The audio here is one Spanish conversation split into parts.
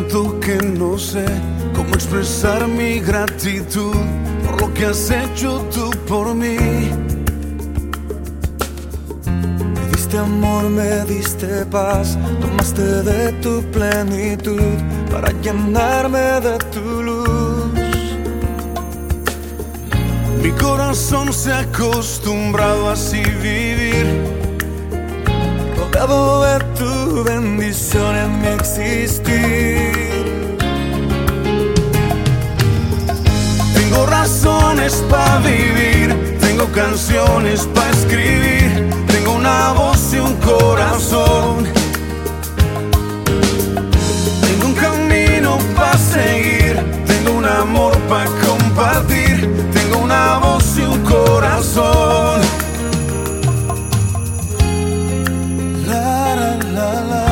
tanto que no sé cómo expresar mi gratitud por lo que has hecho tú por mí. Me diste amor, me diste paz, tomaste de tu plenitud para llenarme de tu luz. Mi corazón se ha acostumbrado a así vivir, rodeado de tu bendición en mi existir. Tengo razones para vivir, tengo canciones para escribir, tengo una voz y un corazón, tengo un camino para seguir, tengo un amor para compartir, tengo una voz y un corazón. La, la, la, la.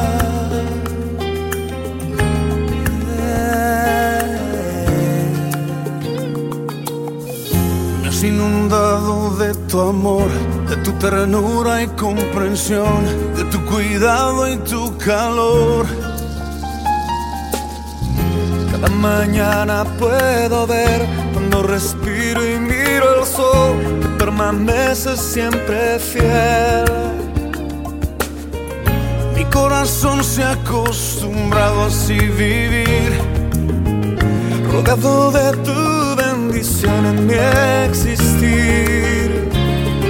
Me has inundado de tu amor, de tu ternura y comprensión, de tu cuidado y tu calor. Cada mañana puedo ver cuando respiro y miro el sol, que permanece siempre fiel. Mi corazón se ha acostumbrado a así vivir, rodeado de tu bendición en mi existir.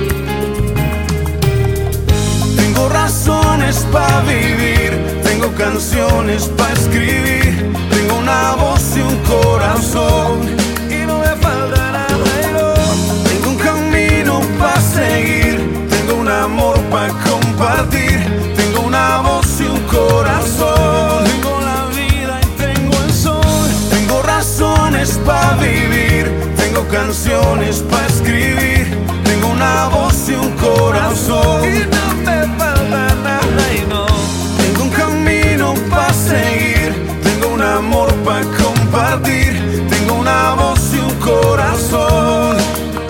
tengo razones para vivir, tengo canciones para escribir, tengo una voz y un corazón, Y no me falta nada, no. tengo un camino para seguir, tengo un amor para compartir, tengo una voz y un corazón, tengo la vida y tengo el sol, tengo razones para vivir, tengo canciones para escribir, tengo una voz y un corazón, Y no me falta nada y no. tengo un camino para seguir, tengo un amor para compartir, tengo una voz y un corazón.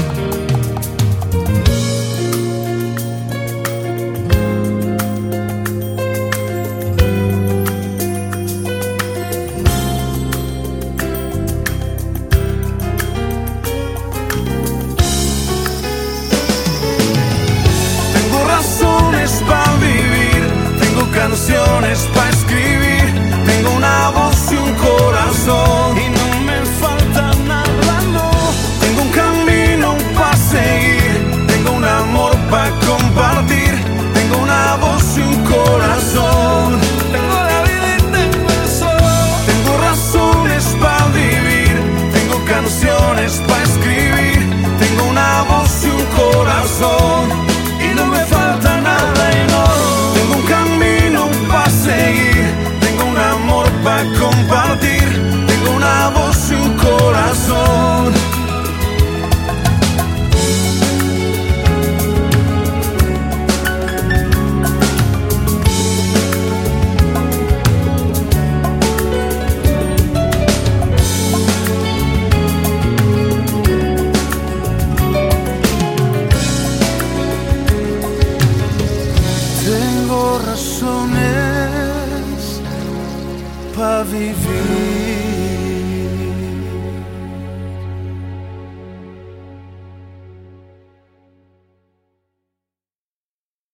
Tengo razones para vivir, tengo canciones para escribir, tengo una voz y un corazón, y no me falta nada, no. Tengo un camino para seguir, tengo un amor para compartir, tengo una voz y un corazón, Tengo la vida y tengo el sol. tengo razones para vivir, tengo canciones para escribir, tengo una voz y un corazón, y no me falta nada y no. Tengo un camino para seguir, tengo un amor para compartir, tengo una voz y un corazón. Tengo razones para vivir.